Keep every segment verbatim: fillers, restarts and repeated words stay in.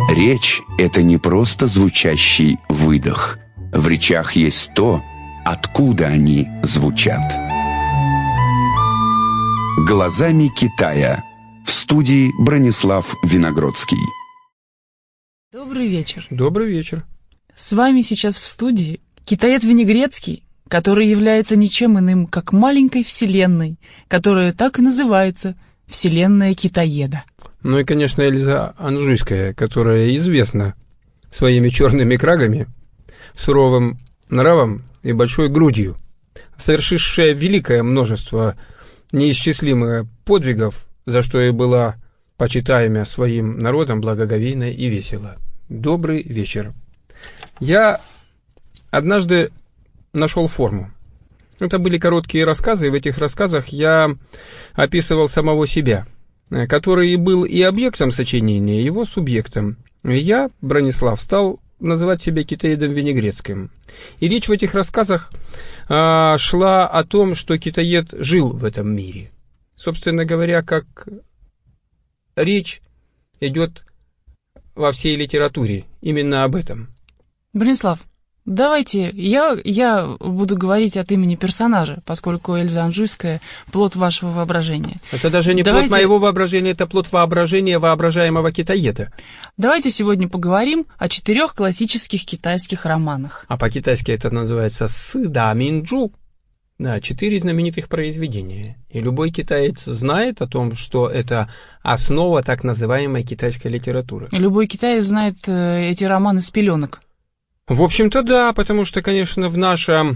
Речь – это не просто звучащий выдох. В речах есть то, откуда они звучат. «Глазами Китая». В студии Бронислав Виногродский. Добрый вечер. Добрый вечер. С вами сейчас в студии китаец Винегрецкий, который является ничем иным, как маленькой вселенной, которая так и называется «Вселенная Китаеда». Ну и, конечно, Эльза Анжуйская, которая известна своими черными крагами, суровым нравом и большой грудью, совершившая великое множество неисчислимых подвигов, за что и была почитаема своим народом благоговейно и весело. Добрый вечер. Я однажды нашел форму. Это были короткие рассказы, и в этих рассказах я описывал самого себя, который был и объектом сочинения, и его субъектом. Я, Бронислав, стал называть себя китаедом Винегрецким. И речь в этих рассказах а, шла о том, что китаед жил в этом мире. Собственно говоря, как речь идет во всей литературе именно об этом. Бронислав, давайте я, я буду говорить от имени персонажа, поскольку Эльза Анжуйская – плод вашего воображения. Это даже не давайте... плод моего воображения, это плод воображения воображаемого китаеда. Давайте сегодня поговорим о четырех классических китайских романах. А по-китайски это называется «Сыда Минджу». Да, четыре знаменитых произведения. И любой китаец знает о том, что это основа так называемой китайской литературы. Любой китаец знает э, эти романы с пеленок. В общем-то, да, потому что, конечно, в наше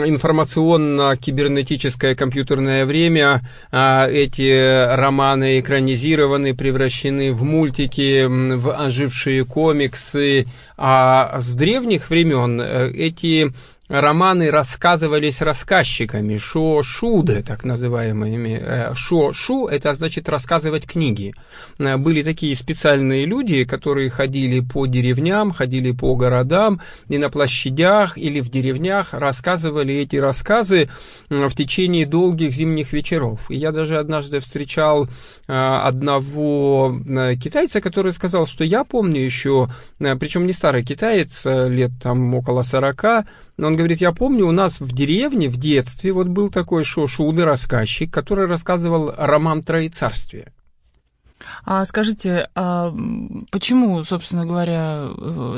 информационно-кибернетическое компьютерное время а, эти романы экранизированы, превращены в мультики, в ожившие комиксы, а с древних времен эти романы рассказывались рассказчиками, шо-шуде, так называемыми. Шо-шу – это значит рассказывать книги. Были такие специальные люди, которые ходили по деревням, ходили по городам, и на площадях или в деревнях рассказывали эти рассказы в течение долгих зимних вечеров. И я даже однажды встречал одного китайца, который сказал, что я помню еще, причем не старый китаец, лет там около сорока, но он говорит, я помню, у нас в деревне в детстве вот был такой шо-шуды рассказчик, который рассказывал роман «Троецарствие». А скажите, а почему, собственно говоря,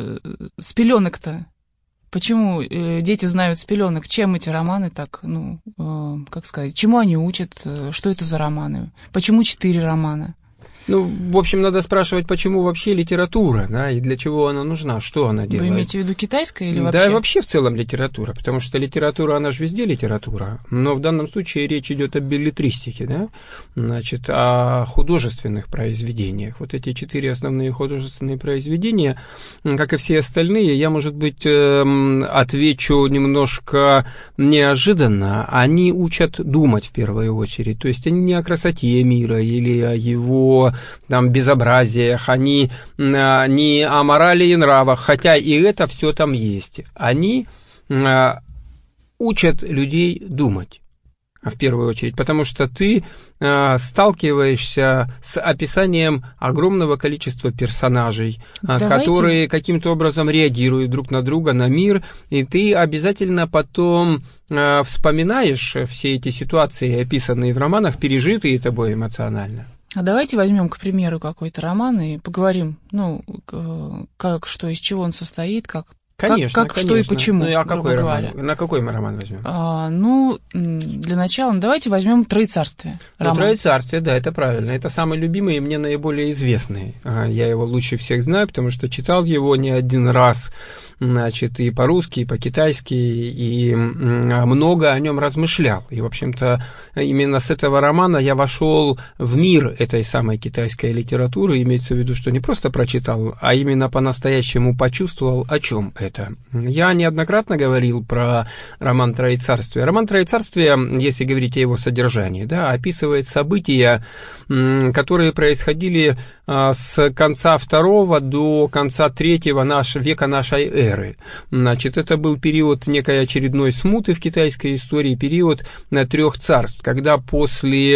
с пеленок-то? Почему дети знают с пеленок? Чем эти романы так, ну, как сказать, чему они учат? Что это за романы? Почему четыре романа? Ну, в общем, надо спрашивать, почему вообще литература, да, и для чего она нужна, что она делает. Вы имеете в виду китайская или вообще? Да, вообще в целом литература, потому что литература, она же везде литература, но в данном случае речь идет о беллетристике, да, значит, о художественных произведениях. Вот эти четыре основные художественные произведения, как и все остальные, я, может быть, отвечу немножко неожиданно, они учат думать в первую очередь, то есть они не о красоте мира или о его там безобразиях, они не о морали и нравах, хотя и это все там есть. Они а, учат людей думать, в первую очередь, потому что ты а, сталкиваешься с описанием огромного количества персонажей, а, которые каким-то образом реагируют друг на друга, на мир, и ты обязательно потом а, вспоминаешь все эти ситуации, описанные в романах, пережитые тобой эмоционально. А давайте возьмем, к примеру, какой-то роман и поговорим, ну, как, что, из чего он состоит, как, конечно, как, как конечно. что и почему, ну, а какой роман? Говоря. На какой мы роман возьмем? А, ну, для начала, ну, давайте возьмем «Троецарствие». Ну, «Троецарствие», да, это правильно. Это самый любимый и мне наиболее известный. Я его лучше всех знаю, потому что читал его не один раз, значит, и по-русски, и по-китайски, и много о нем размышлял. И, в общем-то, именно с этого романа я вошел в мир этой самой китайской литературы, имеется в виду, что не просто прочитал, а именно по-настоящему почувствовал, о чем это. Я неоднократно говорил про роман «Троецарствие». Роман «Троецарствие», если говорить о его содержании, да, описывает события, которые происходили с конца второго до конца третьего наш, века нашей эры. эры. Значит, это был период некой очередной смуты в китайской истории, период трех царств, когда после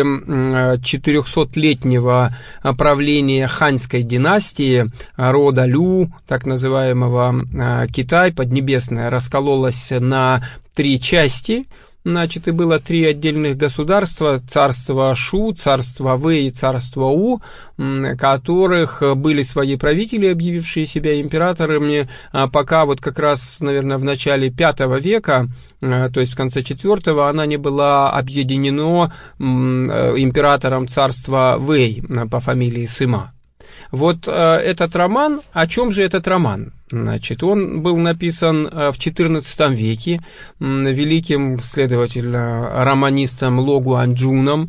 четырехсотлетнего правления ханьской династии рода Лю, так называемого Китай, Поднебесная, раскололась на три части. Значит, и было три отдельных государства: царство Шу, царство Вэй и царство У, которых были свои правители, объявившие себя императорами, пока вот как раз, наверное, в начале пятого века, то есть в конце четвертого, она не была объединена императором царства Вэй по фамилии Сыма. Вот э, этот роман, о чем же этот роман? Значит, он был написан в четырнадцатом веке великим, следовательно, романистом Ло Гуанчжуном,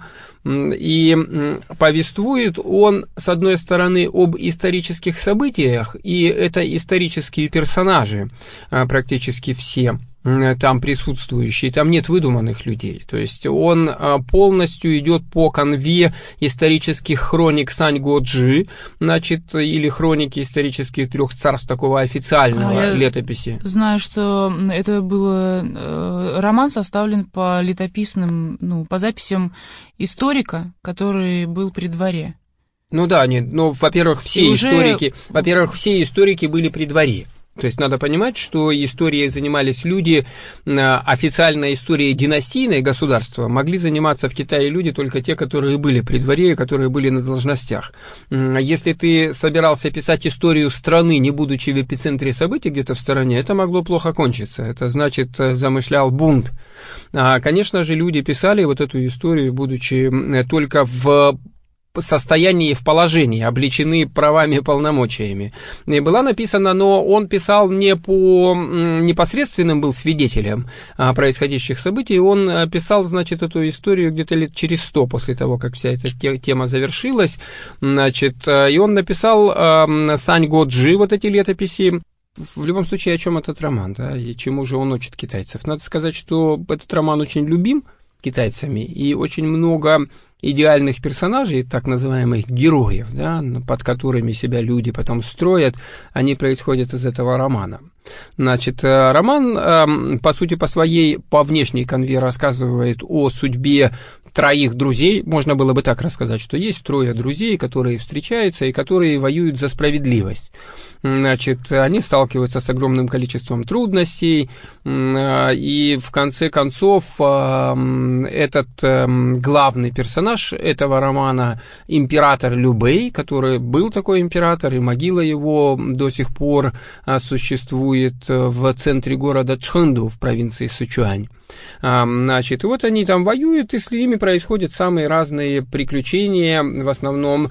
и повествует он, с одной стороны, об исторических событиях, и это исторические персонажи, практически все там присутствующие, там нет выдуманных людей, то есть он полностью идет по канве исторических хроник Саньго-Джи, значит, или хроники исторических трех царств, такого официального а летописи. Знаю, что это был роман, составлен по летописным, ну, по записям историка, который был при дворе. Ну да, нет, ну, во-первых, все И историки, уже... во-первых, все историки были при дворе. То есть надо понимать, что историей занимались люди, официальной историей династийной государства могли заниматься в Китае люди только те, которые были при дворе, которые были на должностях. Если ты собирался писать историю страны, не будучи в эпицентре событий где-то в стороне, это могло плохо кончиться. Это значит, замышлял бунт. Конечно же, люди писали вот эту историю, будучи только в состоянии, в положении, облечены правами и полномочиями. И была написана, но он писал не по непосредственным был свидетелем происходящих событий, он писал, значит, эту историю где-то лет через сто после того, как вся эта тема завершилась, значит, и он написал Саньго-Джи, вот эти летописи. В любом случае, о чем этот роман, да, и чему же он учит китайцев? Надо сказать, что этот роман очень любим китайцами, и очень много идеальных персонажей, так называемых героев, да, под которыми себя люди потом строят, они происходят из этого романа. Значит, роман, по сути, по своей, по внешней канве рассказывает о судьбе троих друзей. Можно было бы так рассказать, что есть трое друзей, которые встречаются и которые воюют за справедливость. Значит, они сталкиваются с огромным количеством трудностей, и в конце концов этот главный персонаж этого романа, император Лю Бэй, который был такой император, и могила его до сих пор существует в центре города Чхэнду в провинции Сычуань. Значит, и вот они там воюют, и с ними происходят самые разные приключения, в основном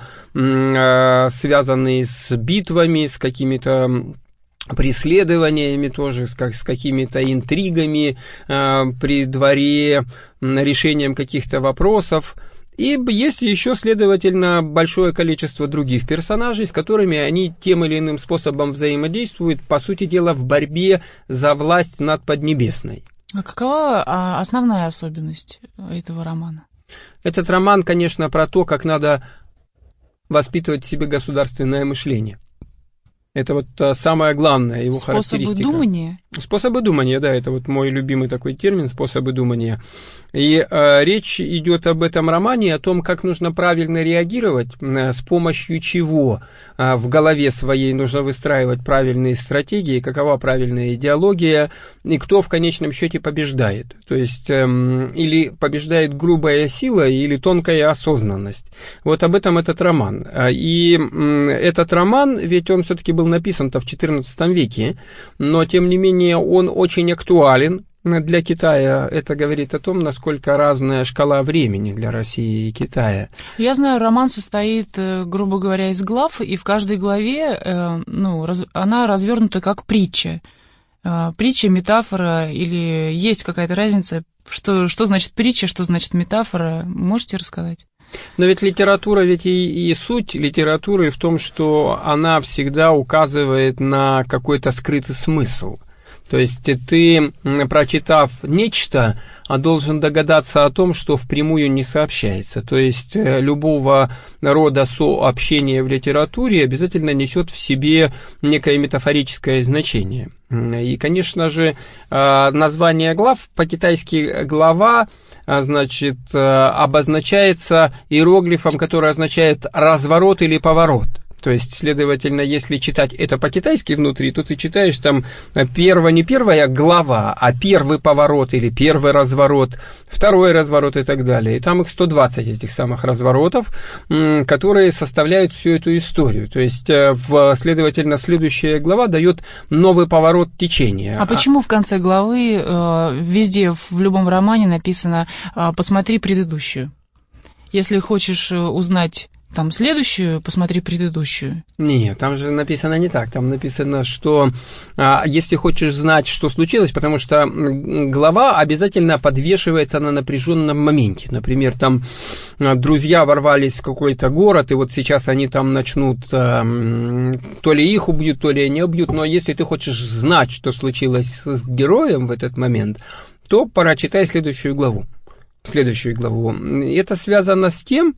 связанные с битвами, с какими-то преследованиями тоже, с, как, с какими-то интригами э, при дворе, решением каких-то вопросов. И есть еще, следовательно, большое количество других персонажей, с которыми они тем или иным способом взаимодействуют, по сути дела, в борьбе за власть над Поднебесной. А какова основная особенность этого романа? Этот роман, конечно, про то, как надо воспитывать в себе государственное мышление. Это вот самое главное, его способы характеристика. Способы думания? Способы думания, да, это вот мой любимый такой термин, способы думания. И э, речь идет об этом романе, о том, как нужно правильно реагировать, э, с помощью чего э, в голове своей нужно выстраивать правильные стратегии, какова правильная идеология, и кто в конечном счете побеждает. То есть, э, или побеждает грубая сила, или тонкая осознанность. Вот об этом этот роман. И э, этот роман, ведь он все-таки был написан-то в четырнадцатом веке, но тем не менее он очень актуален для Китая. Это говорит о том, насколько разная шкала времени для России и Китая. Я знаю, роман состоит, грубо говоря, из глав, и в каждой главе ну, раз, она развернута как притча. Притча, метафора, или есть какая-то разница? Что, что значит притча, что значит метафора? Можете рассказать? Но ведь литература, ведь и, и суть литературы в том, что она всегда указывает на какой-то скрытый смысл. То есть ты, прочитав нечто, должен догадаться о том, что впрямую не сообщается. То есть любого рода сообщение в литературе обязательно несет в себе некое метафорическое значение. И, конечно же, название глав, по-китайски глава, значит, обозначается иероглифом, который означает разворот или поворот. То есть, следовательно, если читать это по-китайски внутри, то ты читаешь там первая, не первая глава, а первый поворот или первый разворот, второй разворот и так далее. И там их сто двадцать этих самых разворотов, которые составляют всю эту историю. То есть, следовательно, следующая глава дает новый поворот течения. А почему в конце главы везде, в любом романе написано «посмотри предыдущую»? Если хочешь узнать там следующую, посмотри предыдущую. Нет, там же написано не так. Там написано, что а, если хочешь знать, что случилось, потому что глава обязательно подвешивается на напряженном моменте. Например, там друзья ворвались в какой-то город, и вот сейчас они там начнут а, то ли их убьют, то ли они убьют. Но если ты хочешь знать, что случилось с героем в этот момент, то пора читай следующую главу. Следующую главу. Это связано с тем,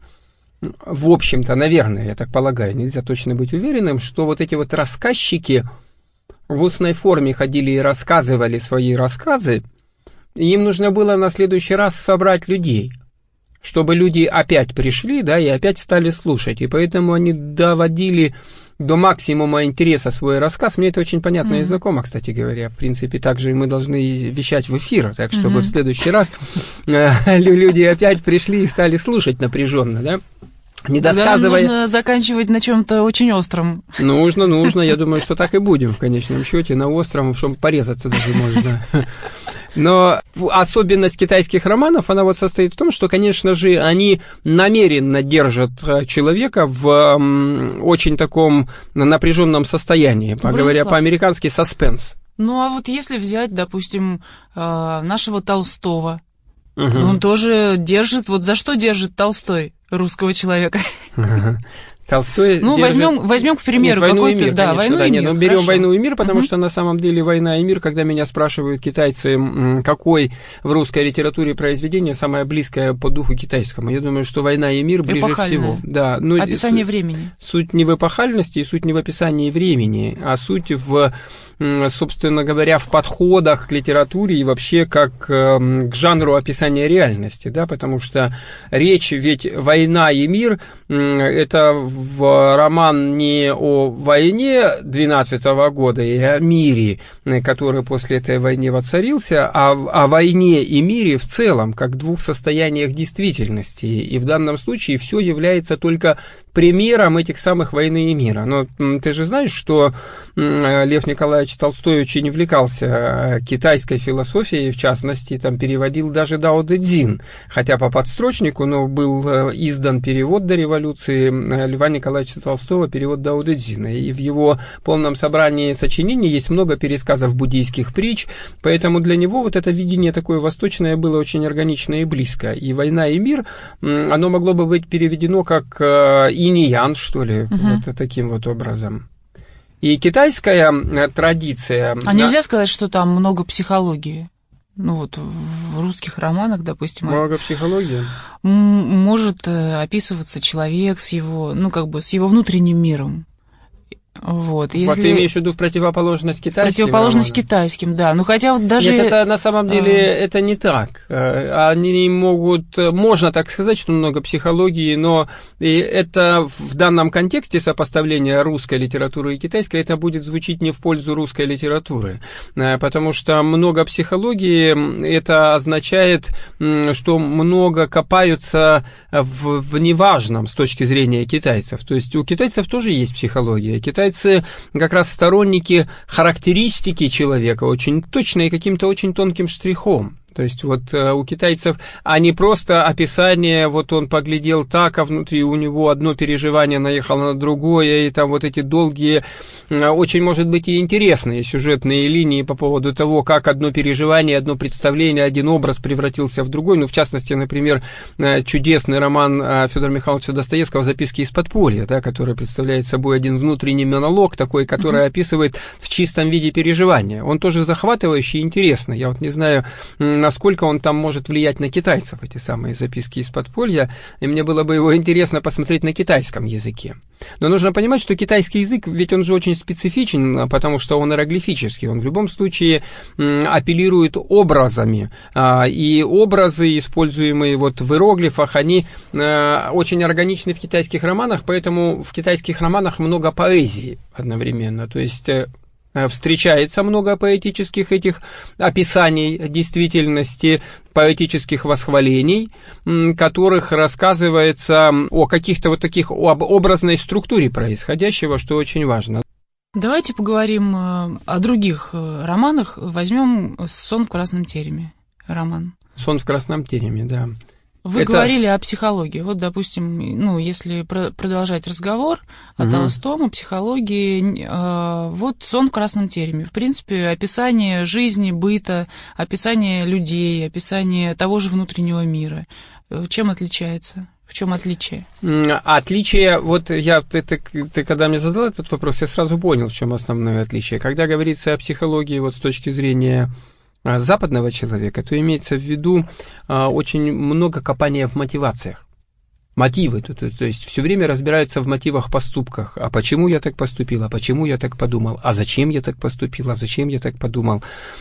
в общем-то, наверное, я так полагаю, нельзя точно быть уверенным, что вот эти вот рассказчики в устной форме ходили и рассказывали свои рассказы, и им нужно было на следующий раз собрать людей, чтобы люди опять пришли, да, и опять стали слушать, и поэтому они доводили до максимума интереса свой рассказ. Мне это очень понятно mm-hmm. и знакомо, кстати говоря. В принципе, также и мы должны вещать в эфир, так чтобы mm-hmm. в следующий раз люди опять пришли и стали слушать напряженно, да? Не досказывая... Да, нужно заканчивать на чем-то очень остром. Нужно, нужно. Я думаю, что так и будем в конечном счете. На остром, чтобы порезаться даже можно. Но особенность китайских романов, она вот состоит в том, что, конечно же, они намеренно держат человека в очень таком напряженном состоянии, говоря по-американски, саспенс. Ну, а вот если взять, допустим, нашего Толстого, угу. он тоже держит, вот за что держит Толстой русского человека? Толстой ну, держит... возьмем, возьмем, к примеру, Нет, «Войну и мир», да, конечно, «Войну да, и нет, мир». Ну, берем Хорошо. «Войну и мир», потому uh-huh. что на самом деле «Война и мир», когда меня спрашивают китайцы, какой в русской литературе произведение самое близкое по духу китайскому, я думаю, что «Война и мир» ближе всего. Да, ну, описание суть, времени. Суть не в эпохальности и суть не в описании времени, а суть в, собственно говоря, в подходах к литературе и вообще как к жанру описания реальности, да, потому что речь, ведь «Война и мир» это в романе роман не о войне двенадцатого года и о мире, который после этой войны воцарился, а о войне и мире в целом, как двух состояниях действительности. И в данном случае все является только примером этих самых «Войны и мира». Но ты же знаешь, что Лев Николаевич Толстой очень увлекался китайской философией, в частности, там переводил даже Дао Дэ Цзин, хотя по подстрочнику, но был издан перевод до революции Льва Николаевича Толстого, перевод Дао Дэ Цзина, и в его полном собрании сочинений есть много пересказов буддийских притч, поэтому для него вот это видение такое восточное было очень органично и близко. И «Война и мир», оно могло бы быть переведено как «инь и ян», что ли, uh-huh. вот таким вот образом. И китайская традиция... А нельзя сказать, что там много психологии? Ну вот в русских романах, допустим... Много психологии? Может описываться человек с его, ну как бы, с его внутренним миром. Вот, если... вот ты имеешь в виду в противоположность китайским? Противоположность романам? Китайским, да. Ну хотя вот даже... Нет, это на самом деле а... это не так. Они могут, можно так сказать, что много психологии, но это в данном контексте сопоставления русской литературы и китайской, это будет звучить не в пользу русской литературы. Потому что много психологии, это означает, что много копаются в, в неважном с точки зрения китайцев. То есть у китайцев тоже есть психология. Китайцы как раз сторонники характеристики человека очень точно и каким-то очень тонким штрихом. То есть вот у китайцев, а не просто описание, вот он поглядел так, а внутри у него одно переживание наехало на другое, и там вот эти долгие, очень, может быть, и интересные сюжетные линии по поводу того, как одно переживание, одно представление, один образ превратился в другой. Ну, в частности, например, чудесный роман Федора Михайловича Достоевского «Записки из подполья», да, который представляет собой один внутренний монолог такой, который mm-hmm. описывает в чистом виде переживания. Он тоже захватывающий и интересный. Я вот не знаю, насколько он там может влиять на китайцев, эти самые записки из подполья, и мне было бы его интересно посмотреть на китайском языке. Но нужно понимать, что китайский язык, ведь он же очень специфичен, потому что он иероглифический, он в любом случае апеллирует образами, и образы, используемые вот в иероглифах, они очень органичны в китайских романах, поэтому в китайских романах много поэзии одновременно, то есть встречается много поэтических этих описаний действительности, поэтических восхвалений, которых рассказывается о каких-то вот таких, об образной структуре происходящего, что очень важно. Давайте поговорим о других романах. Возьмем «Сон в красном тереме» роман. «Сон в красном тереме», да. Вы Это... говорили о психологии. Вот, допустим, ну, если про- продолжать разговор о угу. Толстом, о психологии, э, вот «Сон в красном тереме». В принципе, описание жизни, быта, описание людей, описание того же внутреннего мира. Чем отличается? В чем отличие? Отличие, вот я, ты, ты, ты когда мне задал этот вопрос, я сразу понял, в чем основное отличие. Когда говорится о психологии вот с точки зрения западного человека, то имеется в виду а, очень много копания в мотивациях. Мотивы, то, то, то есть все время разбираются в мотивах, поступках. А почему я так поступил, а почему я так подумал, а зачем я так поступил, а зачем я так подумал,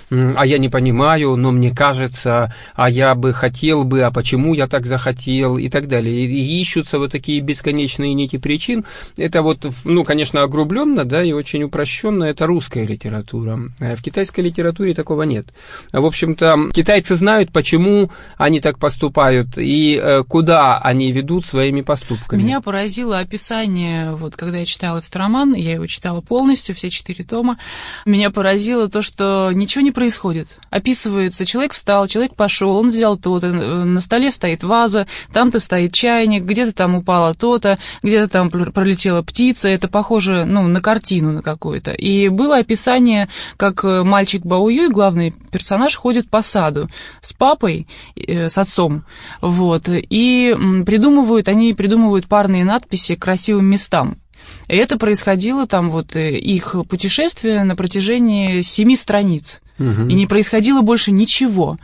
а я не понимаю, но мне кажется, а я бы хотел бы, а почему я так захотел и так далее. И ищутся вот такие бесконечные нити причин. Это вот, ну, конечно, огрубленно, да, и очень упрощенно, это русская литература. В китайской литературе такого нет. В общем-то, китайцы знают, почему они так поступают и куда они ведут своими поступками. Меня поразило описание, вот когда я читала этот роман, я его читала полностью, все четыре тома, меня поразило то, что ничего не происходит. Описывается, человек встал, человек пошел, он взял то-то, на столе стоит ваза, там-то стоит чайник, где-то там упало то-то, где-то там пролетела птица, это похоже, ну, на картину на какую-то. И было описание, как мальчик Баоюй, главный персонаж, ходит по саду с папой, с отцом, вот, и придумывают они придумывают парные надписи к красивым местам. И это происходило там вот их путешествие на протяжении семи страниц. Угу. И не происходило больше ничего.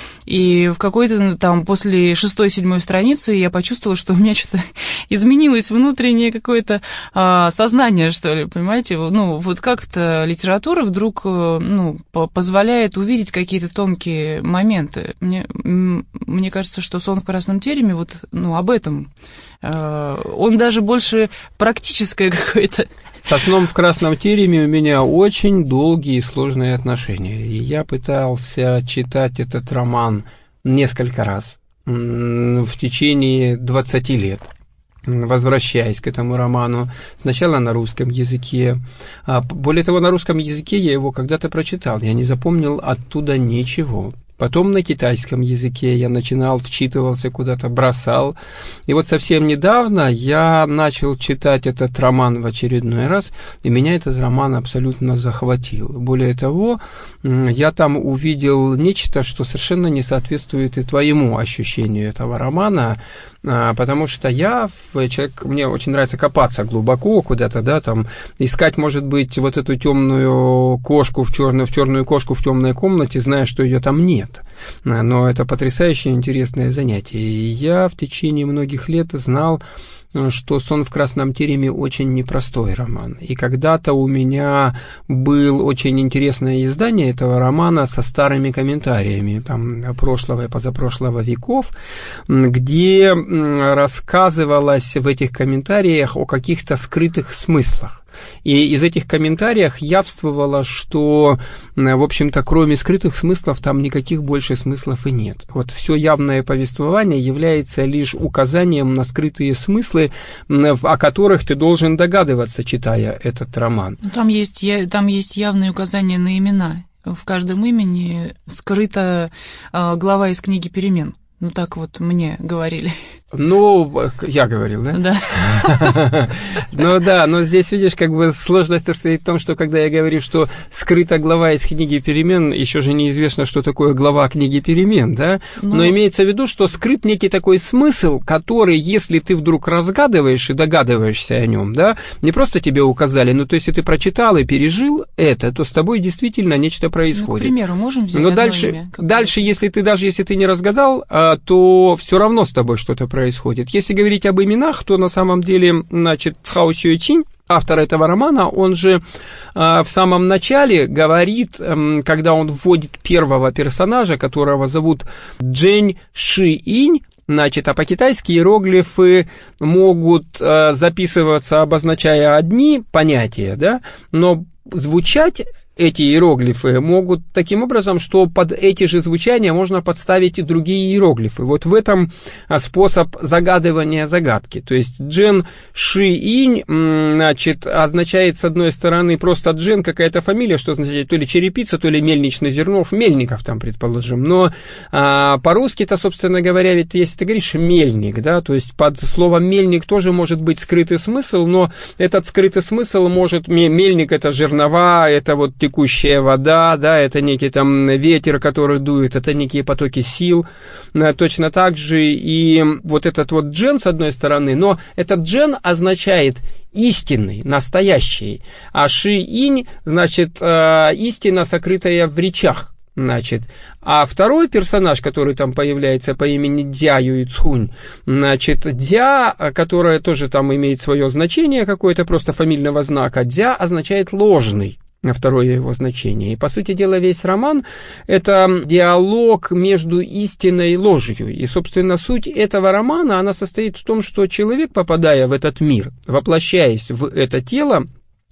И в какой-то там после шестой-седьмой страницы я почувствовала, что у меня что-то изменилось внутреннее какое-то а, сознание, что ли, понимаете? Ну, вот как-то литература вдруг ну, позволяет увидеть какие-то тонкие моменты. Мне, мне кажется, что «Сон в красном тереме» вот ну, об этом. А, он даже больше практическое какое-то. Со «Сном в красном тереме» у меня очень долгие и сложные отношения. И я пытался читать этот роман несколько раз в течение двадцати лет, возвращаясь к этому роману. Сначала на русском языке. Более того, на русском языке я его когда-то прочитал. Я не запомнил оттуда ничего. Потом на китайском языке я начинал, вчитывался куда-то, бросал. И вот совсем недавно я начал читать этот роман в очередной раз, и меня этот роман абсолютно захватил. Более того, я там увидел нечто, что совершенно не соответствует и твоему ощущению этого романа, потому что я, человек, мне очень нравится копаться глубоко куда-то, да, там, искать, может быть, вот эту темную кошку в черную, в черную кошку в темной комнате, зная, что ее там нет. Но это потрясающе интересное занятие. И я в течение многих лет знал, что «Сон в красном тереме» очень непростой роман. И когда-то у меня было очень интересное издание этого романа со старыми комментариями там, прошлого и позапрошлого веков, где рассказывалось в этих комментариях о каких-то скрытых смыслах. И из этих комментариев явствовало, что, в общем-то, кроме скрытых смыслов, там никаких больше смыслов и нет. Вот все явное повествование является лишь указанием на скрытые смыслы, о которых ты должен догадываться, читая этот роман. Там есть, там есть явные указания на имена. в каждом имени скрыта э, глава из книги «Перемен». Ну, так вот мне говорили. Ну, я говорил, да? Да. Ну да, но здесь, видишь, как бы сложность состоит в том, что когда я говорю, что скрыта глава из книги «Перемен», еще же неизвестно, что такое глава книги «Перемен», да? Но, но имеется в виду, что скрыт некий такой смысл, который, если ты вдруг разгадываешь и догадываешься о нем, да, не просто тебе указали, но то есть, если ты прочитал и пережил это, то с тобой действительно нечто происходит. Ну, к примеру, можем взять но одно дальше, имя? Дальше, если ты, даже если ты не разгадал, то все равно с тобой что-то происходит. происходит. Если говорить об именах, то на самом деле, значит, Цхао Сюэцинь, автор этого романа, он же э, в самом начале говорит, э, когда он вводит первого персонажа, которого зовут Джэнь Ши Инь, значит, а по-китайски иероглифы могут э, записываться, обозначая одни понятия, да, но звучать эти иероглифы могут таким образом, что под эти же звучания можно подставить и другие иероглифы. Вот в этом способ загадывания загадки. То есть Джен Ши Инь, значит, означает с одной стороны просто Джен, какая-то фамилия, что означает то ли черепица, то ли мельничный зернов, Мельников там, предположим. Но а, по-русски-то, собственно говоря, ведь если ты говоришь мельник, да, то есть под словом мельник тоже может быть скрытый смысл, но этот скрытый смысл может, мельник это жернова, это вот текущая вода, да, это некий там ветер, который дует, это некие потоки сил, точно так же и вот этот вот джен с одной стороны, но этот джен означает истинный, настоящий, а ши-инь, значит, истина, сокрытая в речах. Значит, а второй персонаж, который там появляется по имени Дзя Юйцхунь, значит, Дзя, которая тоже там имеет свое значение какое-то, просто фамильного знака, Дзя означает ложный. Второе его значение. И, по сути дела, весь роман – это диалог между истиной и ложью. И, собственно, суть этого романа, она состоит в том, что человек, попадая в этот мир, воплощаясь в это тело,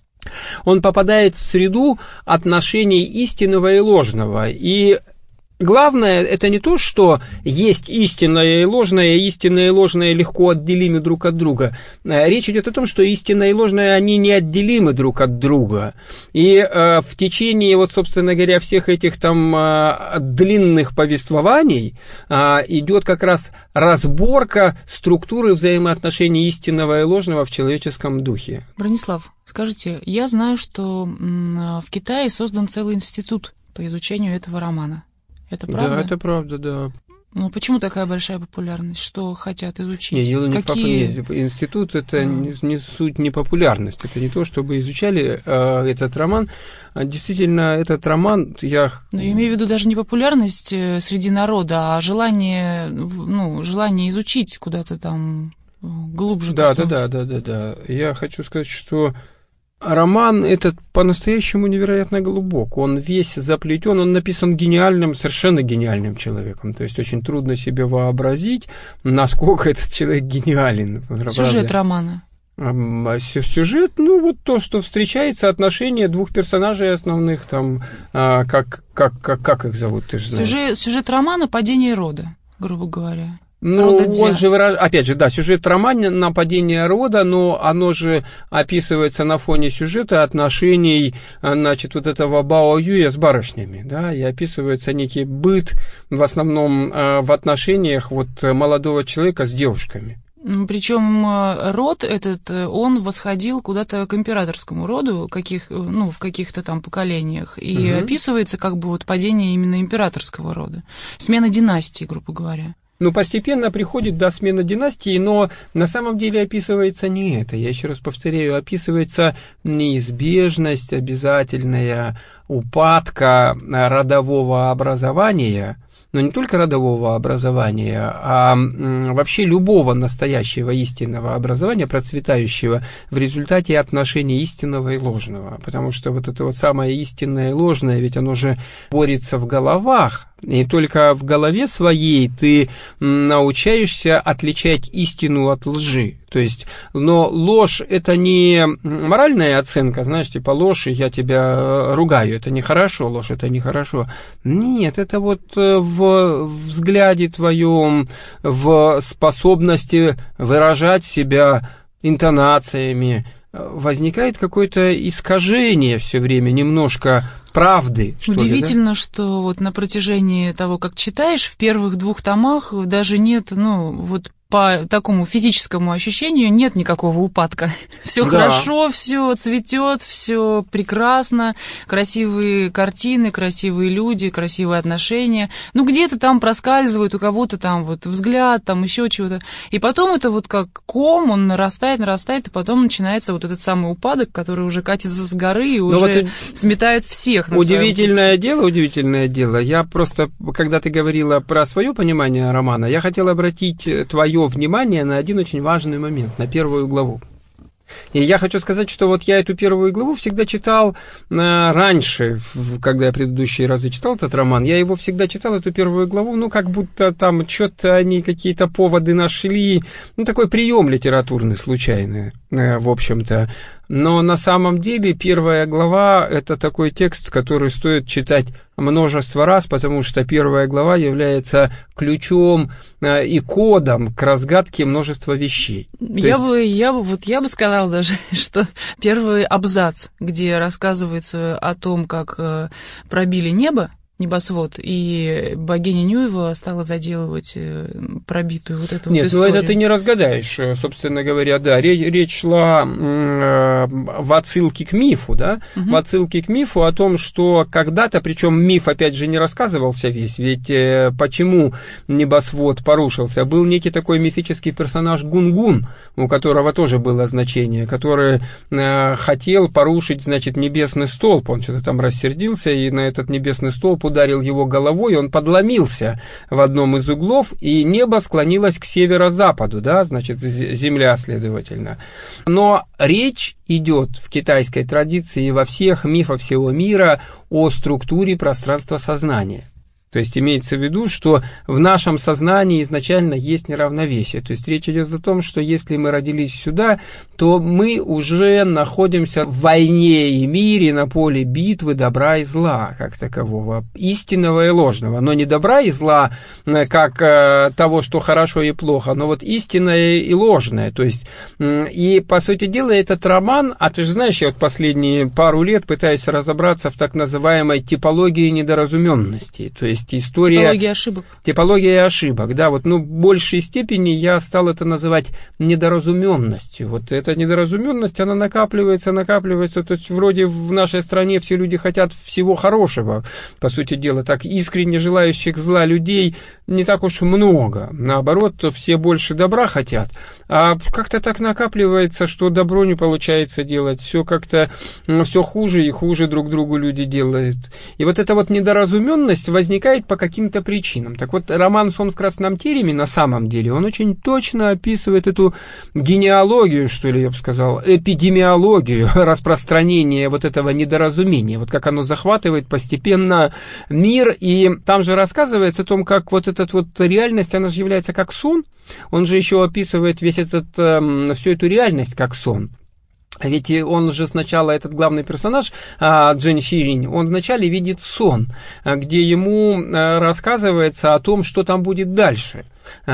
он попадает в среду отношений истинного и ложного. И главное, это не то, что есть истинное и ложное, истинное и ложное легко отделимы друг от друга. Речь идет о том, что истинное и ложное, они неотделимы друг от друга. И э, в течение, вот, собственно говоря, всех этих там э, длинных повествований э, идет как раз разборка структуры взаимоотношений истинного и ложного в человеческом духе. Бронислав, скажите, я знаю, что в Китае создан целый институт по изучению этого романа. Это правда? Да, это правда, да. Ну, почему такая большая популярность? Что хотят изучить? Не, дело не Какие... в популярности. Институт – это а. не, не суть, не популярность. Это не то, чтобы изучали э, этот роман. А действительно, этот роман, я... Ну, я имею в виду даже не популярность среди народа, а желание, ну, желание изучить куда-то там глубже. Да, да, да, да, да, да. Я хочу сказать, что роман этот по-настоящему невероятно глубок. Он весь заплетен, он написан гениальным, совершенно гениальным человеком. То есть очень трудно себе вообразить, насколько этот человек гениален. Сюжет правда. Романа. Сюжет, ну вот то, что встречается отношения двух персонажей основных, там, как, как, как, как их зовут, ты же знаешь. Сюжет, сюжет романа «Падение рода», грубо говоря. Ну, он же, выраж... опять же, да, сюжет романа «Нападение рода», но оно же описывается на фоне сюжета отношений, значит, вот этого Бао Юя с барышнями, да, и описывается некий быт, в основном в отношениях вот молодого человека с девушками. Причем род этот, он восходил куда-то к императорскому роду, каких, ну, в каких-то там поколениях, и угу. описывается как бы вот падение именно императорского рода, смена династии, грубо говоря. Ну, постепенно приходит до смены династии, но на самом деле описывается не это. Я еще раз повторяю, описывается неизбежность обязательная упадка родового образования, но не только родового образования, а вообще любого настоящего истинного образования, процветающего в результате отношений истинного и ложного. Потому что вот это вот самое истинное и ложное, ведь оно же борется в головах. И только в голове своей ты научаешься отличать истину от лжи. То есть, но ложь – это не моральная оценка, знаешь, типа ложь, и я тебя ругаю, это нехорошо, ложь – это нехорошо. Нет, это вот в взгляде твоем, в способности выражать себя интонациями, возникает какое-то искажение все время, немножко правды. Что Удивительно, ли, да? что вот на протяжении того, как читаешь, в первых двух томах даже нет, ну, вот по такому физическому ощущению нет никакого упадка. Все да. хорошо, все цветет, все прекрасно, красивые картины, красивые люди, красивые отношения. Ну, где-то там проскальзывает у кого-то там вот взгляд, там еще чего-то. И потом это вот как ком, он нарастает, нарастает, и потом начинается вот этот самый упадок, который уже катится с горы и уже вот сметает всех. Удивительное дело, удивительное дело. Я просто, когда ты говорила про свое понимание романа, я хотел обратить твое внимание на один очень важный момент, на первую главу. И я хочу сказать, что вот я эту первую главу всегда читал э, раньше, когда я предыдущие разы читал этот роман, я его всегда читал, эту первую главу, ну, как будто там что-то они какие-то поводы нашли, ну, такой прием литературный случайный, э, в общем-то. Но на самом деле первая глава – это такой текст, который стоит читать множество раз, потому что первая глава является ключом и кодом к разгадке множества вещей. Я, есть... бы, я, бы, вот я бы сказала даже, что первый абзац, где рассказывается о том, как пробили небо, небосвод, и богиня Нюева стала заделывать пробитую вот эту Нет, вот историю. Нет, ну это ты не разгадаешь, собственно говоря, да. Речь, речь шла э, в отсылке к мифу, да, угу. в отсылке к мифу о том, что когда-то, причем миф, опять же, не рассказывался весь, ведь э, почему небосвод порушился? Был некий такой мифический персонаж Гунгун, у которого тоже было значение, который э, хотел порушить, значит, небесный столб, он что-то там рассердился, и на этот небесный столб ударил его головой, он подломился в одном из углов, и небо склонилось к северо-западу, да, значит, земля, следовательно. Но речь идет в китайской традиции и во всех мифах всего мира о структуре пространства сознания. То есть имеется в виду, что в нашем сознании изначально есть неравновесие. То есть речь идет о том, что если мы родились сюда, то мы уже находимся в войне и мире на поле битвы добра и зла, как такового, истинного и ложного. Но не добра и зла, как э, того, что хорошо и плохо, но вот истинное и ложное. То есть, э, и по сути дела этот роман, а ты же знаешь, я вот последние пару лет пытаюсь разобраться в так называемой типологии недоразуменности. То есть история... Типология ошибок. Типология ошибок, да, вот, ну, в большей степени я стал это называть недоразуменностью. Вот эта недоразуменность, она накапливается, накапливается, то есть вроде в нашей стране все люди хотят всего хорошего, по сути дела, так искренне желающих зла людей не так уж много, наоборот, все больше добра хотят, а как-то так накапливается, что добро не получается делать, все как-то, ну, все хуже и хуже друг другу люди делают. И вот эта вот недоразуменность возникает по каким-то причинам. Так вот, роман «Сон в красном тереме» на самом деле, он очень точно описывает эту генеалогию, что ли, я бы сказал, эпидемиологию распространения вот этого недоразумения, вот как оно захватывает постепенно мир, и там же рассказывается о том, как вот эта вот реальность, она же является как сон, он же еще описывает весь этот, всю эту реальность как сон. Ведь он же сначала, этот главный персонаж, Джен Сиринь, он вначале видит сон, где ему рассказывается о том, что там будет дальше.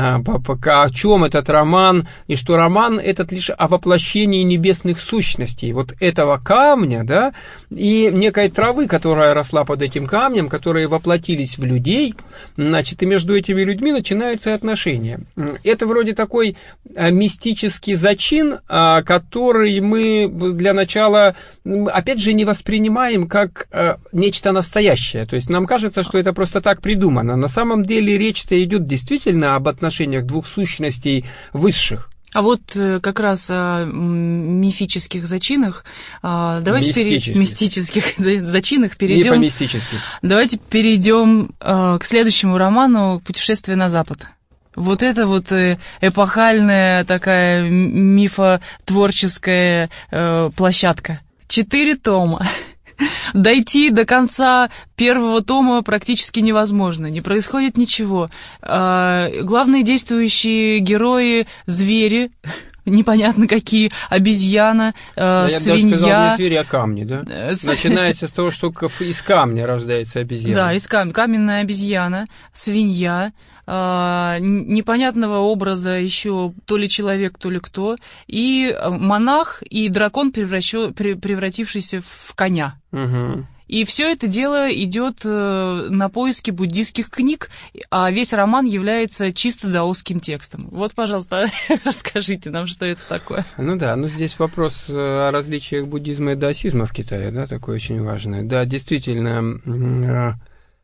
О чем этот роман, и что роман этот лишь о воплощении небесных сущностей, вот этого камня, да, и некой травы, которая росла под этим камнем, которые воплотились в людей, значит, и между этими людьми начинаются отношения. Это вроде такой мистический зачин, который мы для начала, опять же, не воспринимаем как нечто настоящее, то есть нам кажется, что это просто так придумано. На самом деле речь-то идет действительно об отношениях двух сущностей высших. А вот как раз о мифических зачинах, давайте мистических, пере... мистических зачинах перейдем. Мифомистических. Давайте перейдем к следующему роману «Путешествие на Запад». Вот это вот эпохальная такая мифотворческая площадка. Четыре тома. Дойти до конца первого тома практически невозможно, не происходит ничего. Главные действующие герои – звери, непонятно какие, обезьяна, э, я свинья. Я даже сказал, не звери, а камни, да? Начинается с того, что из камня рождается обезьяна. Да, из камня. Каменная обезьяна, свинья, э, непонятного образа еще то ли человек, то ли кто, и монах, и дракон, превращу, превратившийся в коня. Угу. И все это дело идет на поиски буддийских книг, а весь роман является чисто даосским текстом. Вот, пожалуйста, расскажите нам, что это такое. Ну да, ну здесь вопрос о различиях буддизма и даосизма в Китае, да, такой очень важный. Да, действительно,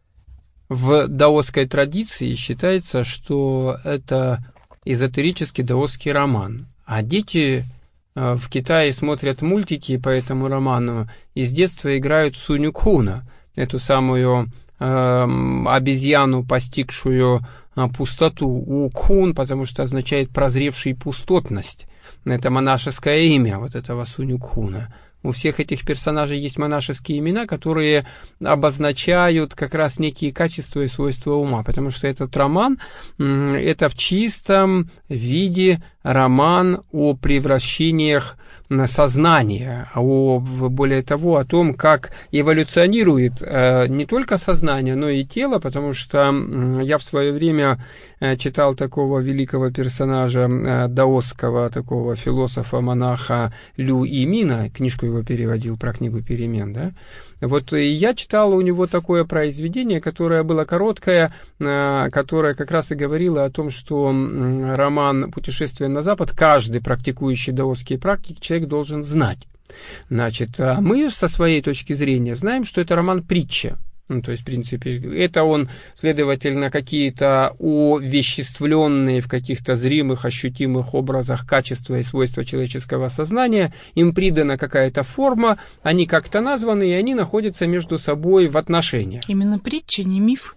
в даосской традиции считается, что это эзотерический даосский роман, а дети в Китае смотрят мультики по этому роману и с детства играют в Сунь-Куна, эту самую э, обезьяну, постигшую э, пустоту. У-Кун, потому что означает прозревший пустотность. Это монашеское имя вот этого Сунь-Куна. У всех этих персонажей есть монашеские имена, которые обозначают как раз некие качества и свойства ума, потому что этот роман – это в чистом виде роман о превращениях сознания, о, более того, о том, как эволюционирует не только сознание, но и тело, потому что я в свое время читал такого великого персонажа даосского, такого философа-монаха Лю Имина, книжку его переводил про книгу «Перемен», да? Вот и я читал у него такое произведение, которое было короткое, которое как раз и говорило о том, что роман «Путешествие на Запад» каждый практикующий даосские практики человек должен знать. Значит, мы со своей точки зрения знаем, что это роман-притча. Ну, то есть, в принципе, это он, следовательно, какие-то увеществленные в каких-то зримых, ощутимых образах качества и свойства человеческого сознания, им придана какая-то форма, они как-то названы, и они находятся между собой в отношениях. Именно притча, не миф?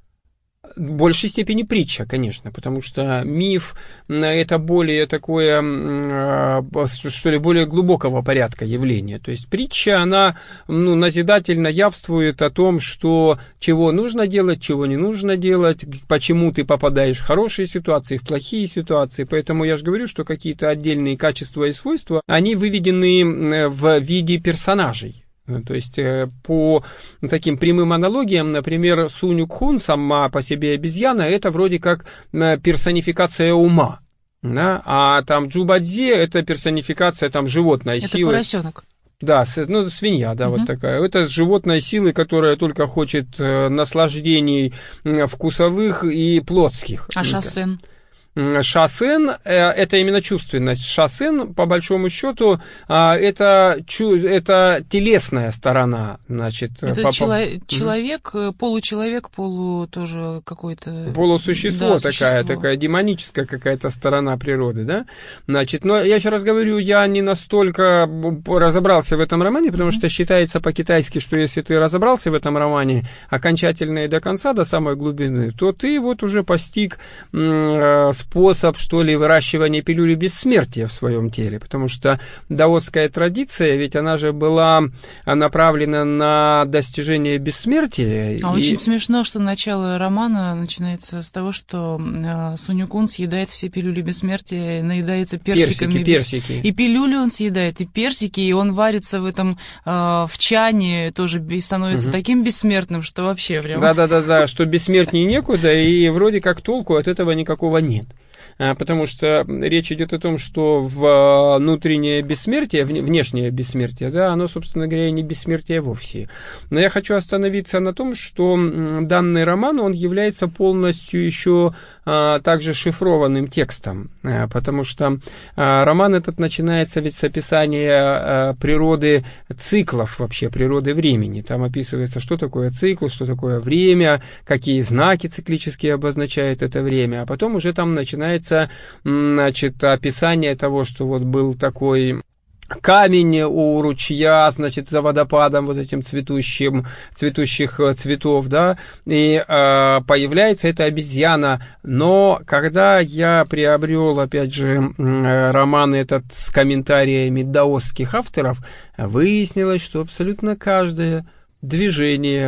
В большей степени притча, конечно, потому что миф – это более такое, что ли, более глубокого порядка явление. То есть притча, она ну, назидательно явствует о том, что чего нужно делать, чего не нужно делать, почему ты попадаешь в хорошие ситуации, в плохие ситуации. Поэтому я же говорю, что какие-то отдельные качества и свойства, они выведены в виде персонажей. То есть по таким прямым аналогиям, например, Сунь-Кун, сама по себе обезьяна, это вроде как персонификация ума, да? А там Джубадзи это персонификация там животной это силы. Это поросенок. Да, ну, свинья, да, угу. Вот такая. Это животная сила, которая только хочет наслаждений вкусовых и плотских. А шассен? Шассен – это именно чувственность. Шассен, по большому счету, это, это телесная сторона. Значит, это по, чело- человек, получеловек, полу тоже какой-то… Полусущество, да, такая, существо. такая демоническая какая-то сторона природы, да? Значит, но я еще раз говорю, я не настолько разобрался в этом романе, потому mm-hmm. что считается по-китайски, что если ты разобрался в этом романе окончательно и до конца, до самой глубины, то ты вот уже постиг м- способ, что ли, выращивания пилюли бессмертия в своем теле, потому что даосская традиция, ведь она же была направлена на достижение бессмертия. А и... очень смешно, что начало романа начинается с того, что э, Сунь-Кун съедает все пилюли бессмертия, наедается персиками. Персики, персики. И пилюли он съедает, и персики, и он варится в этом, э, в чане, тоже и становится угу. таким бессмертным, что вообще прям... Да-да-да, что бессмертнее некуда, и вроде как толку от этого никакого нет. Потому что речь идет о том, что внутреннее бессмертие, внешнее бессмертие, да, оно, собственно говоря, не бессмертие вовсе. Но я хочу остановиться на том, что данный роман, он является полностью еще также шифрованным текстом, потому что роман этот начинается ведь с описания природы циклов, вообще природы времени. Там описывается, что такое цикл, что такое время, какие знаки циклические обозначают это время, а потом уже там начинается значит, описание того, что вот был такой камень у ручья, значит, за водопадом вот этим цветущим, цветущих цветов, да, и э, появляется эта обезьяна. Но когда я приобрел, опять же, роман этот с комментариями даосских авторов, выяснилось, что абсолютно каждое движение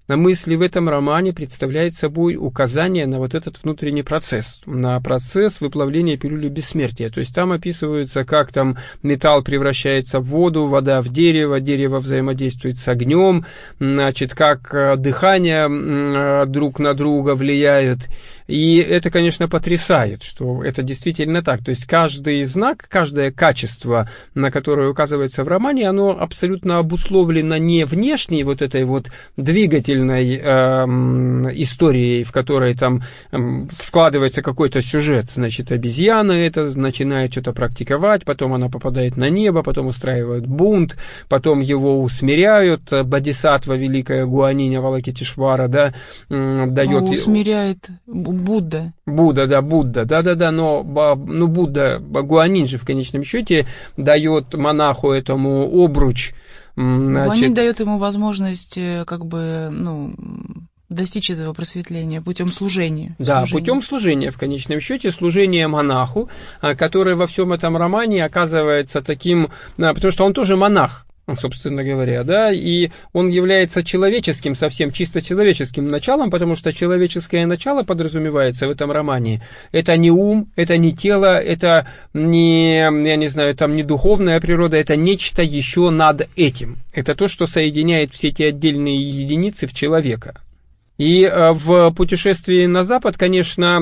мысли в этом романе представляет собой указание на вот этот внутренний процесс, на процесс выплавления пилюли бессмертия. То есть там описывается, как там металл превращается в воду, вода в дерево, дерево взаимодействует с огнем, значит, как дыхание друг на друга влияет. И это, конечно, потрясает, что это действительно так. То есть каждый знак, каждое качество, на которое указывается в романе, оно абсолютно обусловлено не внешней вот этой вот двигательной э, историей, в которой там э, складывается какой-то сюжет. Значит, обезьяна это начинает что-то практиковать, потом она попадает на небо, потом устраивают бунт, потом его усмиряют. Бодхисаттва, великая Гуанинь Авалокитешвара, да, э, дает... Усмиряет... Будда. Будда, да, Будда, да-да-да, но ну, Будда, Гуанинь же в конечном счете дает монаху этому обруч. Значит... Гуанинь дает ему возможность как бы, ну, достичь этого просветления путем служения. Да, служения. путем служения, в конечном счете, служение монаху, который во всем этом романе оказывается таким, потому что он тоже монах. Собственно говоря, да, и он является человеческим, совсем чисто человеческим началом, потому что человеческое начало подразумевается в этом романе. Это не ум, это не тело, это не, я не знаю, там не духовная природа, это нечто еще над этим. Это то, что соединяет все эти отдельные единицы в человека. И в «Путешествии на Запад», конечно,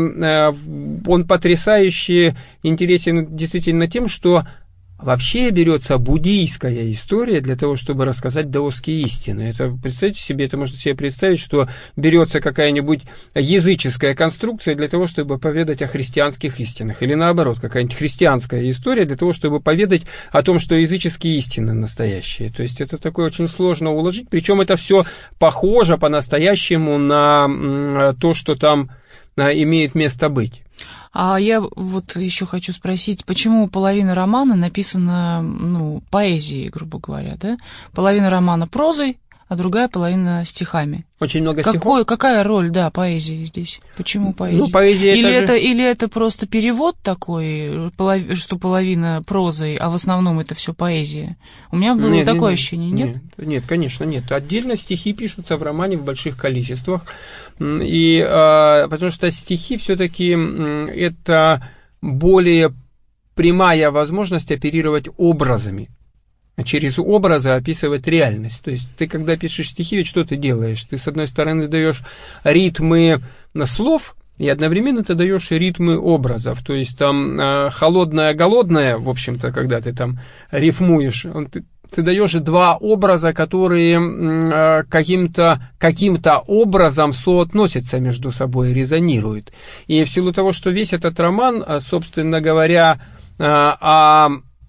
он потрясающе интересен действительно тем, что вообще берется буддийская история для того, чтобы рассказать даосские истины. Это, представьте себе, это можно себе представить, что берется какая-нибудь языческая конструкция для того, чтобы поведать о христианских истинах. Или наоборот, какая-нибудь христианская история для того, чтобы поведать о том, что языческие истины настоящие. То есть это такое очень сложно уложить. Причем это все похоже по-настоящему на то, что там имеет место быть. А я вот еще хочу спросить, почему половина романа написана, ну, поэзией, грубо говоря, да? Половина романа прозой, а другая половина стихами. Очень много Какой, стихов. Какая роль, да, поэзии здесь? Почему поэзия? Ну, поэзия или, это, это, же... или это просто перевод такой, что половина прозой, а в основном это все поэзия? У меня было нет, такое нет, ощущение, нет? Нет, нет, конечно, нет. Отдельно стихи пишутся в романе в больших количествах. И, а, потому что стихи все-таки это более прямая возможность оперировать образами. Через образы описывать реальность. То есть ты, когда пишешь стихи, ведь что ты делаешь? Ты, с одной стороны, даешь ритмы слов, и одновременно ты даешь ритмы образов. То есть там холодное, голодное, в общем-то, когда ты там рифмуешь, ты, ты даешь два образа, которые каким-то, каким-то образом соотносятся между собой, резонируют. И в силу того, что весь этот роман, собственно говоря, о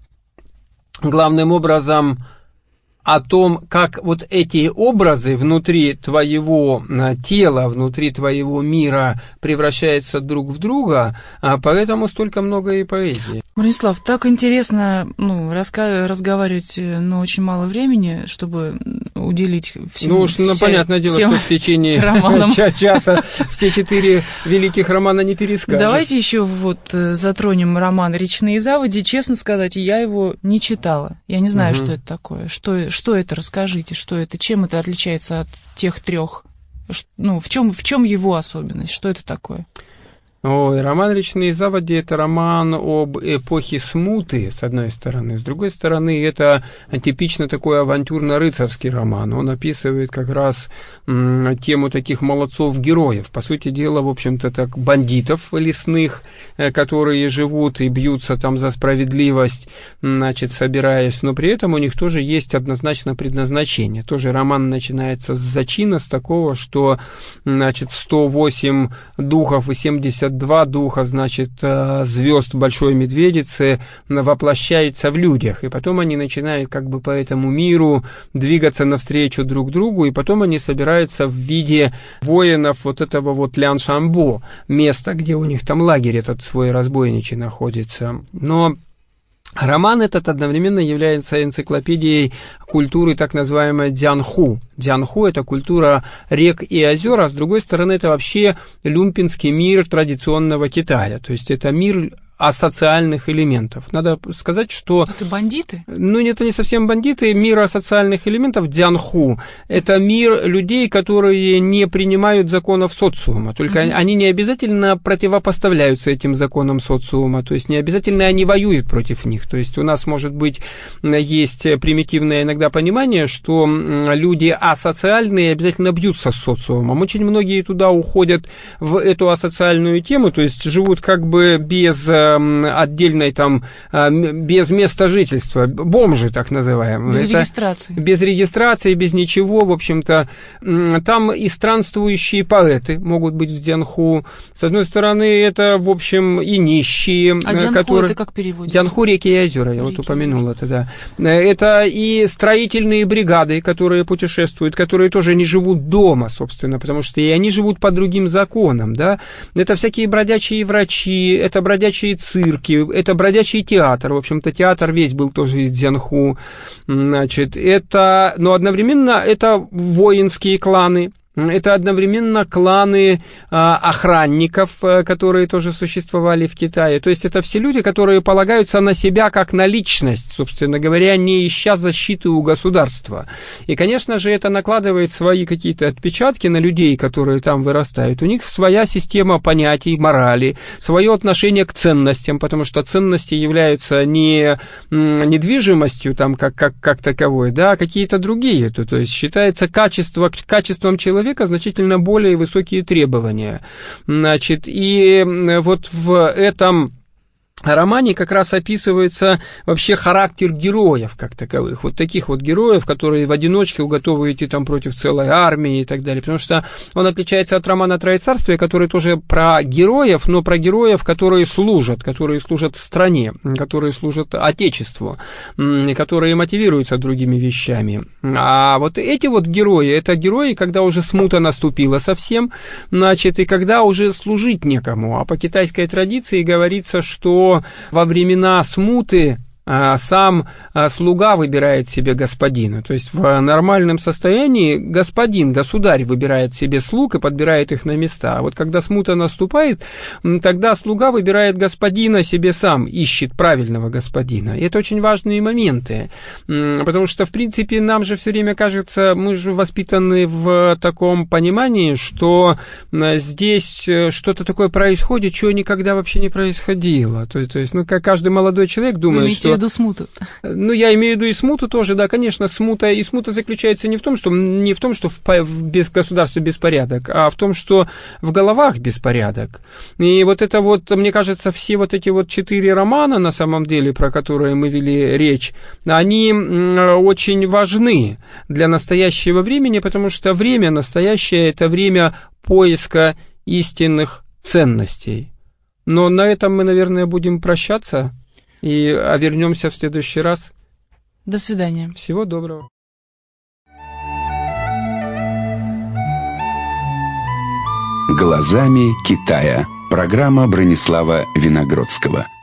главным образом о том, как вот эти образы внутри твоего тела, внутри твоего мира превращаются друг в друга, поэтому столько много и поэзии. Бронислав, так интересно, ну, раска- разговаривать, но очень мало времени, чтобы уделить всему. Ну уж, ну, вся, понятное дело, что в течение часа все четыре великих романа не перескажешь. Давайте еще вот затронем роман «Речные заводи». Честно сказать, я его не читала. Я не знаю, угу. что это такое. Что, что это? Расскажите, что это? Чем это отличается от тех трех? Ну, в чем, в чем его особенность? Что это такое? Ой, роман «Речные заводи» — это роман об эпохе смуты, с одной стороны. С другой стороны, это типично такой авантюрно-рыцарский роман. Он описывает как раз м, тему таких молодцов-героев. По сути дела, в общем-то, так, бандитов лесных, э, которые живут и бьются там за справедливость, значит, собираясь. Но при этом у них тоже есть однозначно предназначение. Тоже роман начинается с зачина, с такого, что, значит, сто восемь духов и семьдесят два духа, значит, звезд Большой Медведицы воплощается в людях, и потом они начинают как бы по этому миру двигаться навстречу друг другу, и потом они собираются в виде воинов вот этого вот Лян-Шамбо, места, где у них там лагерь этот свой разбойничий находится. Но роман этот одновременно является энциклопедией культуры так называемой Дзянху. Дзянху — это культура рек и озер, а с другой стороны это вообще люмпинский мир традиционного Китая. То есть это мир асоциальных элементов. Надо сказать, что... Это бандиты? Ну, это не совсем бандиты. Мир асоциальных элементов, дзянху, это мир людей, которые не принимают законов социума. Только mm-hmm. они не обязательно противопоставляются этим законам социума, то есть не обязательно они воюют против них. То есть у нас, может быть, есть примитивное иногда понимание, что люди асоциальные обязательно бьются с социумом. Очень многие туда уходят в эту асоциальную тему, то есть живут как бы без отдельной там, без места жительства, бомжи так называемые. Без Это регистрации. Без регистрации, без ничего, в общем-то. Там и странствующие поэты могут быть в дзянху. С одной стороны, это, в общем, и нищие. А дзянху которые... это как переводится? Дзянху — реки и озера, я реки вот упомянул это, да. Это и строительные бригады, которые путешествуют, которые тоже не живут дома, собственно, потому что и они живут по другим законам, да. Это всякие бродячие врачи, это бродячие цирки, это бродячий театр, в общем-то, театр весь был тоже из дзянху, значит, это, но одновременно это воинские кланы. Это одновременно кланы а, охранников, а, которые тоже существовали в Китае. То есть это все люди, которые полагаются на себя как на личность, собственно говоря, не ища защиты у государства. И, конечно же, это накладывает свои какие-то отпечатки на людей, которые там вырастают. У них своя система понятий, морали, свое отношение к ценностям, потому что ценности являются не недвижимостью там, как, как, как таковой, да, а какие-то другие. То, то есть считается качество, качеством человека значительно более высокие требования. Значит, и вот в этом романе как раз описывается вообще характер героев как таковых. Вот таких вот героев, которые в одиночке готовы идти там против целой армии и так далее. Потому что он отличается от романа «Троецарствие», который тоже про героев, но про героев, которые служат, которые служат стране, которые служат Отечеству, которые мотивируются другими вещами. А вот эти вот герои, это герои, когда уже смута наступила совсем, значит, и когда уже служить некому. А по китайской традиции говорится, что во времена смуты сам слуга выбирает себе господина. То есть в нормальном состоянии господин, государь выбирает себе слуг и подбирает их на места. А вот когда смута наступает, тогда слуга выбирает господина себе сам, ищет правильного господина. И это очень важные моменты. Потому что, в принципе, нам же все время кажется, мы же воспитаны в таком понимании, что здесь что-то такое происходит, чего никогда вообще не происходило. То есть, то есть ну, как каждый молодой человек думает, что... В виду смуту. Ну, я имею в виду и смуту тоже, да, конечно, смута. И смута заключается не в том, что, не в том, что в, в без государства беспорядок, а в том, что в головах беспорядок. И вот это вот, мне кажется, все вот эти вот четыре романа, на самом деле, про которые мы вели речь, они очень важны для настоящего времени, потому что время настоящее – это время поиска истинных ценностей. Но на этом мы, наверное, будем прощаться. И а вернемся в следующий раз. До свидания. Всего доброго. Глазами Китая. Программа Бронислава Виногродского.